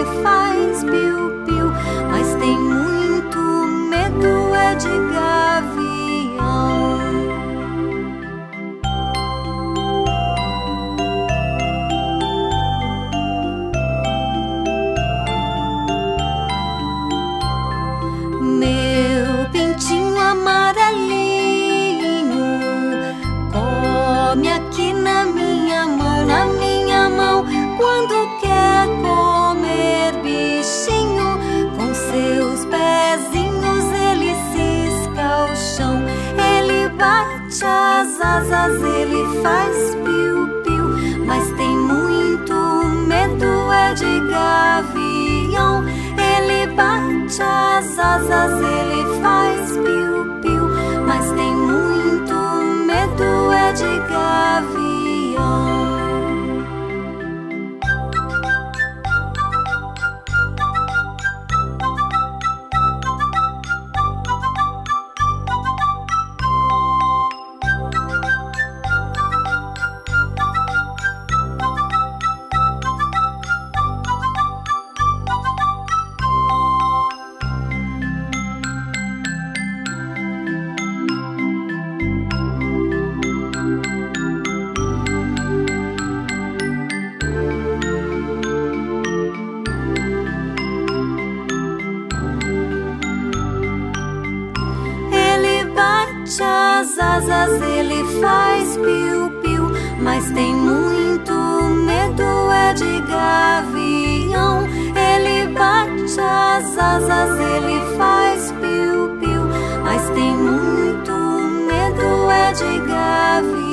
ele faz piu-piu, mas tem muito medo é de gavião. Meu pintinho amarelinho come aqui na minha mão, quando quer comer bichinho. Com seus pezinhos ele cisca o chão, ele bate as asas, ele faz piu-piu, mas tem muito medo é de gavião. Ele bate as asas, ele faz piu-piu, mas tem muito medo é de gavião. As asas ele faz piu-piu, mas tem muito medo é de gavião. Ele bate as asas, ele faz piu-piu, mas tem muito medo é de gavião.